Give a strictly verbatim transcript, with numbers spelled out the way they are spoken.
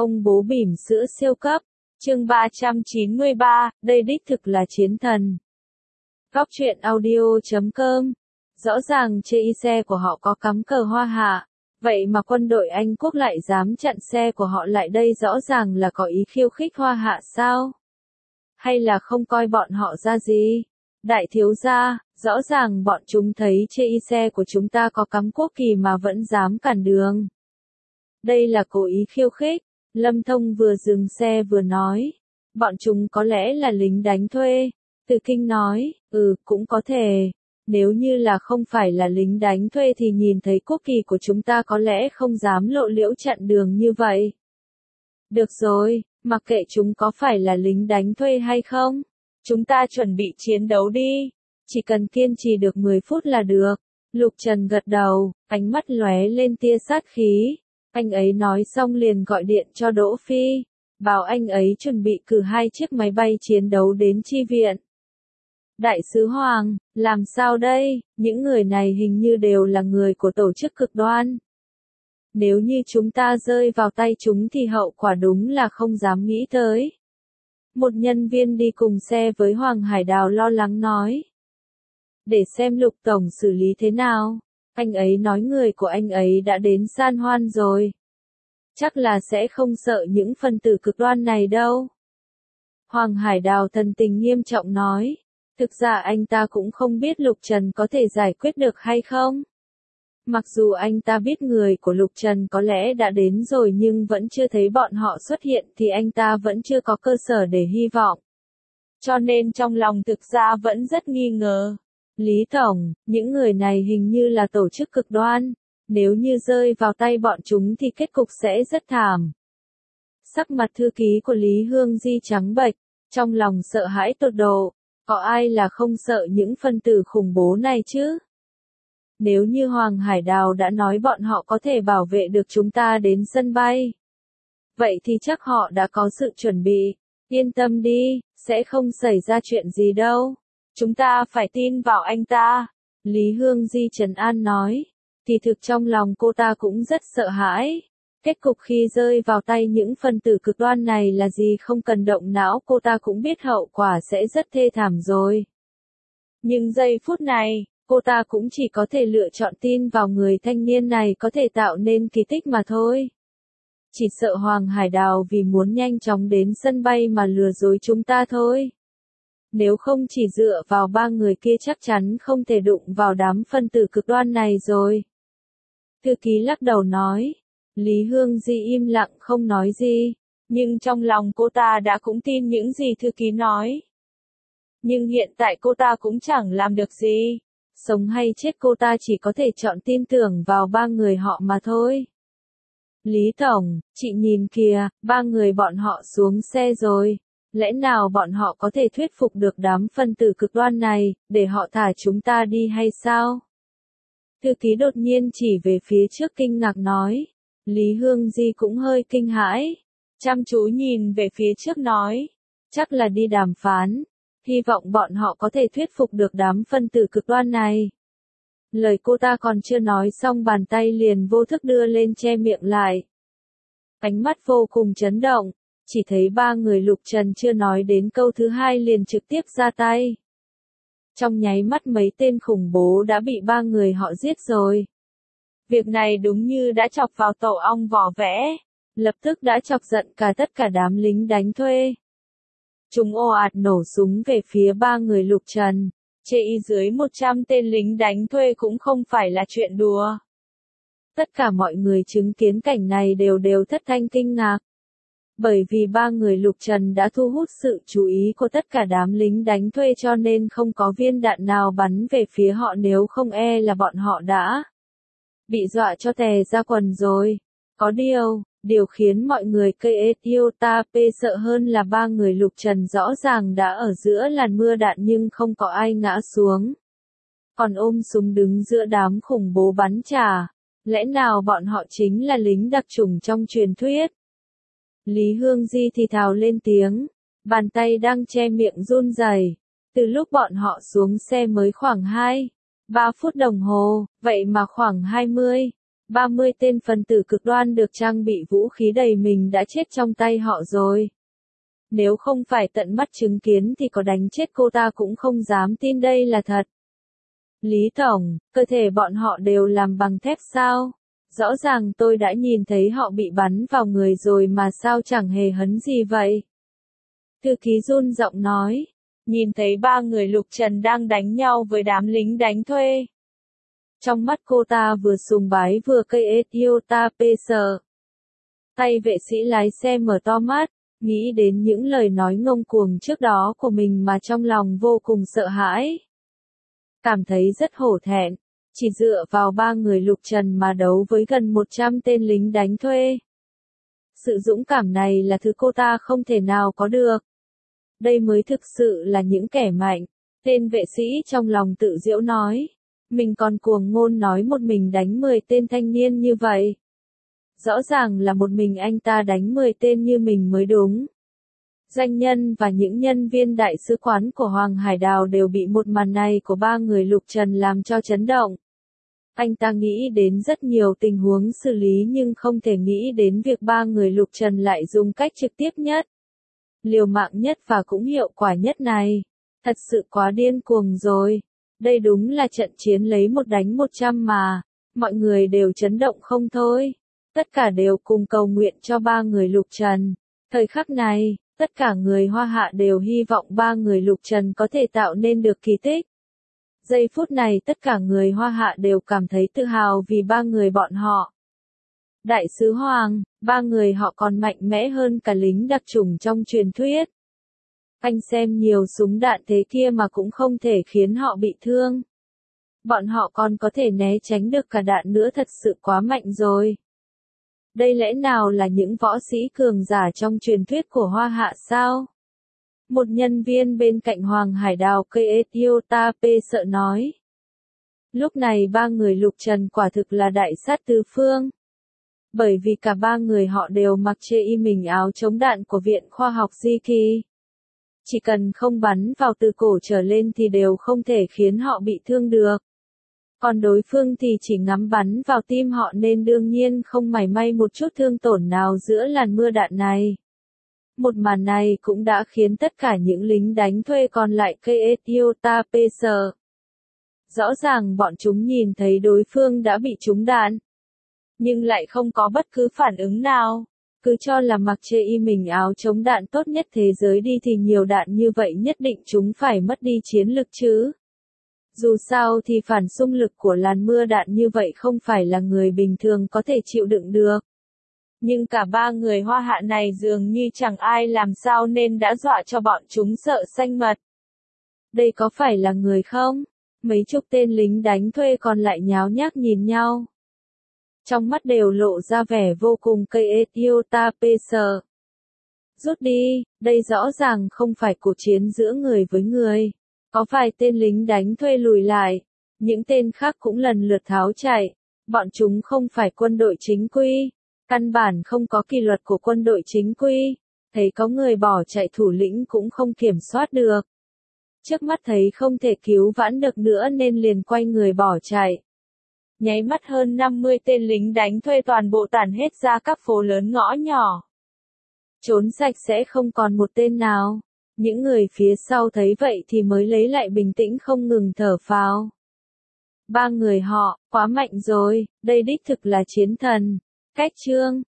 Ông bố bỉm sữa siêu cấp. Chương ba trăm chín mươi ba, đây đích thực là chiến thần. Góc truyện audio chấm com. Rõ ràng chê y xe của họ có cắm cờ Hoa Hạ, vậy mà quân đội Anh Quốc lại dám chặn xe của họ lại, đây rõ ràng là có ý khiêu khích Hoa Hạ sao? Hay là không coi bọn họ ra gì? Đại thiếu gia, rõ ràng bọn chúng thấy chê y xe của chúng ta có cắm quốc kỳ mà vẫn dám cản đường. Đây là cố ý khiêu khích. Lâm Thông vừa dừng xe vừa nói. Bọn chúng có lẽ là lính đánh thuê. Từ Kinh nói, ừ, cũng có thể. Nếu như là không phải là lính đánh thuê thì nhìn thấy quốc kỳ của chúng ta có lẽ không dám lộ liễu chặn đường như vậy. Được rồi, mặc kệ chúng có phải là lính đánh thuê hay không. Chúng ta chuẩn bị chiến đấu đi. Chỉ cần kiên trì được mười phút là được. Lục Trần gật đầu, ánh mắt lóe lên tia sát khí. Anh ấy nói xong liền gọi điện cho Đỗ Phi, bảo anh ấy chuẩn bị cử hai chiếc máy bay chiến đấu đến chi viện. Đại sứ Hoàng, làm sao đây, những người này hình như đều là người của tổ chức cực đoan. Nếu như chúng ta rơi vào tay chúng thì hậu quả đúng là không dám nghĩ tới. Một nhân viên đi cùng xe với Hoàng Hải Đào lo lắng nói. Để xem Lục Tổng xử lý thế nào. Anh ấy nói người của anh ấy đã đến San Hoan rồi. Chắc là sẽ không sợ những phần tử cực đoan này đâu. Hoàng Hải Đào thần tình nghiêm trọng nói. Thực ra anh ta cũng không biết Lục Trần có thể giải quyết được hay không. Mặc dù anh ta biết người của Lục Trần có lẽ đã đến rồi nhưng vẫn chưa thấy bọn họ xuất hiện thì anh ta vẫn chưa có cơ sở để hy vọng. Cho nên trong lòng thực ra vẫn rất nghi ngờ. Lý Tổng, những người này hình như là tổ chức cực đoan, nếu như rơi vào tay bọn chúng thì kết cục sẽ rất thảm. Sắc mặt thư ký của Lý Hương Di trắng bệch, trong lòng sợ hãi tột độ, có ai là không sợ những phân tử khủng bố này chứ? Nếu như Hoàng Hải Đào đã nói bọn họ có thể bảo vệ được chúng ta đến sân bay, vậy thì chắc họ đã có sự chuẩn bị, yên tâm đi, sẽ không xảy ra chuyện gì đâu. Chúng ta phải tin vào anh ta. Lý Hương Di trấn an nói. Thì thực trong lòng cô ta cũng rất sợ hãi. Kết cục khi rơi vào tay những phần tử cực đoan này là gì không cần động não, cô ta cũng biết hậu quả sẽ rất thê thảm rồi. Nhưng giây phút này, cô ta cũng chỉ có thể lựa chọn tin vào người thanh niên này có thể tạo nên kỳ tích mà thôi. Chỉ sợ Hoàng Hải Đào vì muốn nhanh chóng đến sân bay mà lừa dối chúng ta thôi. Nếu không chỉ dựa vào ba người kia chắc chắn không thể đụng vào đám phân tử cực đoan này rồi. Thư ký lắc đầu nói. Lý Hương Di im lặng không nói gì. Nhưng trong lòng cô ta đã cũng tin những gì thư ký nói. Nhưng hiện tại cô ta cũng chẳng làm được gì. Sống hay chết cô ta chỉ có thể chọn tin tưởng vào ba người họ mà thôi. Lý Tổng, chị nhìn kìa, ba người bọn họ xuống xe rồi. Lẽ nào bọn họ có thể thuyết phục được đám phân tử cực đoan này, để họ thả chúng ta đi hay sao? Thư ký đột nhiên chỉ về phía trước kinh ngạc nói. Lý Hương Di cũng hơi kinh hãi. Chăm chú nhìn về phía trước nói. Chắc là đi đàm phán. Hy vọng bọn họ có thể thuyết phục được đám phân tử cực đoan này. Lời cô ta còn chưa nói xong bàn tay liền vô thức đưa lên che miệng lại. Ánh mắt vô cùng chấn động. Chỉ thấy ba người Lục Trần chưa nói đến câu thứ hai liền trực tiếp ra tay. Trong nháy mắt mấy tên khủng bố đã bị ba người họ giết rồi. Việc này đúng như đã chọc vào tổ ong vỏ vẽ, lập tức đã chọc giận cả tất cả đám lính đánh thuê. Chúng ồ ạt nổ súng về phía ba người Lục Trần, chê y dưới một trăm tên lính đánh thuê cũng không phải là chuyện đùa. Tất cả mọi người chứng kiến cảnh này đều đều thất thanh kinh ngạc. Bởi vì ba người Lục Trần đã thu hút sự chú ý của tất cả đám lính đánh thuê cho nên không có viên đạn nào bắn về phía họ, nếu không e là bọn họ đã bị dọa cho tè ra quần rồi. Có điều, điều khiến mọi người cây Ethiopia sợ hơn là ba người Lục Trần rõ ràng đã ở giữa làn mưa đạn nhưng không có ai ngã xuống. Còn ôm súng đứng giữa đám khủng bố bắn trả. Lẽ nào bọn họ chính là lính đặc chủng trong truyền thuyết? Lý Hương Di thì thào lên tiếng, bàn tay đang che miệng run rẩy. Từ lúc bọn họ xuống xe mới khoảng hai, ba phút đồng hồ, vậy mà khoảng hai mươi, ba mươi tên phần tử cực đoan được trang bị vũ khí đầy mình đã chết trong tay họ rồi. Nếu không phải tận mắt chứng kiến thì có đánh chết cô ta cũng không dám tin đây là thật. Lý Tổng, cơ thể bọn họ đều làm bằng thép sao? Rõ ràng tôi đã nhìn thấy họ bị bắn vào người rồi mà sao chẳng hề hấn gì vậy? Thư ký run giọng nói, nhìn thấy ba người Lục Trần đang đánh nhau với đám lính đánh thuê. Trong mắt cô ta vừa sùng bái vừa cây Etiota pê sợ. Tay vệ sĩ lái xe mở to mắt, nghĩ đến những lời nói ngông cuồng trước đó của mình mà trong lòng vô cùng sợ hãi. Cảm thấy rất hổ thẹn, chỉ dựa vào ba người Lục Trần mà đấu với gần một trăm tên lính đánh thuê. Sự dũng cảm này là thứ cô ta không thể nào có được. Đây mới thực sự là những kẻ mạnh, tên vệ sĩ trong lòng tự giễu nói. Mình còn cuồng ngôn nói một mình đánh mười tên thanh niên như vậy. Rõ ràng là một mình anh ta đánh mười tên như mình mới đúng. Doanh nhân và những nhân viên đại sứ quán của Hoàng Hải Đào đều bị một màn này của ba người Lục Trần làm cho chấn động. Anh ta nghĩ đến rất nhiều tình huống xử lý nhưng không thể nghĩ đến việc ba người Lục Trần lại dùng cách trực tiếp nhất, liều mạng nhất và cũng hiệu quả nhất này. Thật sự quá điên cuồng rồi. Đây đúng là trận chiến lấy một đánh một trăm mà. Mọi người đều chấn động không thôi. Tất cả đều cùng cầu nguyện cho ba người Lục Trần. Thời khắc này, tất cả người Hoa Hạ đều hy vọng ba người Lục Trần có thể tạo nên được kỳ tích. Giây phút này tất cả người Hoa Hạ đều cảm thấy tự hào vì ba người bọn họ. Đại sứ Hoàng, ba người họ còn mạnh mẽ hơn cả lính đặc chủng trong truyền thuyết. Anh xem nhiều súng đạn thế kia mà cũng không thể khiến họ bị thương. Bọn họ còn có thể né tránh được cả đạn nữa, thật sự quá mạnh rồi. Đây lẽ nào là những võ sĩ cường giả trong truyền thuyết của Hoa Hạ sao? Một nhân viên bên cạnh Hoàng Hải Đào cây Etiota pê sợ nói. Lúc này ba người Lục Trần quả thực là đại sát tứ phương. Bởi vì cả ba người họ đều mặc chê y mình áo chống đạn của Viện Khoa học Di Kỳ. Chỉ cần không bắn vào từ cổ trở lên thì đều không thể khiến họ bị thương được. Còn đối phương thì chỉ ngắm bắn vào tim họ nên đương nhiên không mảy may một chút thương tổn nào giữa làn mưa đạn này. Một màn này cũng đã khiến tất cả những lính đánh thuê còn lại cây Etiota pê sợ. Rõ ràng bọn chúng nhìn thấy đối phương đã bị trúng đạn, nhưng lại không có bất cứ phản ứng nào. Cứ cho là mặc chê y mình áo chống đạn tốt nhất thế giới đi thì nhiều đạn như vậy nhất định chúng phải mất đi chiến lực chứ. Dù sao thì phản xung lực của làn mưa đạn như vậy không phải là người bình thường có thể chịu đựng được. Nhưng cả ba người Hoa Hạ này dường như chẳng ai làm sao nên đã dọa cho bọn chúng sợ xanh mật. Đây có phải là người không? Mấy chục tên lính đánh thuê còn lại nháo nhác nhìn nhau. Trong mắt đều lộ ra vẻ vô cùng cây Etiota pê sợ. Rút đi, đây rõ ràng không phải cuộc chiến giữa người với người. Có vài tên lính đánh thuê lùi lại, những tên khác cũng lần lượt tháo chạy. Bọn chúng không phải quân đội chính quy, căn bản không có kỷ luật của quân đội chính quy. Thấy có người bỏ chạy thủ lĩnh cũng không kiểm soát được. Trước mắt thấy không thể cứu vãn được nữa nên liền quay người bỏ chạy. Nháy mắt hơn năm mươi tên lính đánh thuê toàn bộ tản hết ra các phố lớn ngõ nhỏ. Trốn sạch sẽ không còn một tên nào. Những người phía sau thấy vậy thì mới lấy lại bình tĩnh không ngừng thở phào. Ba người họ, quá mạnh rồi, đây đích thực là chiến thần. Cách chương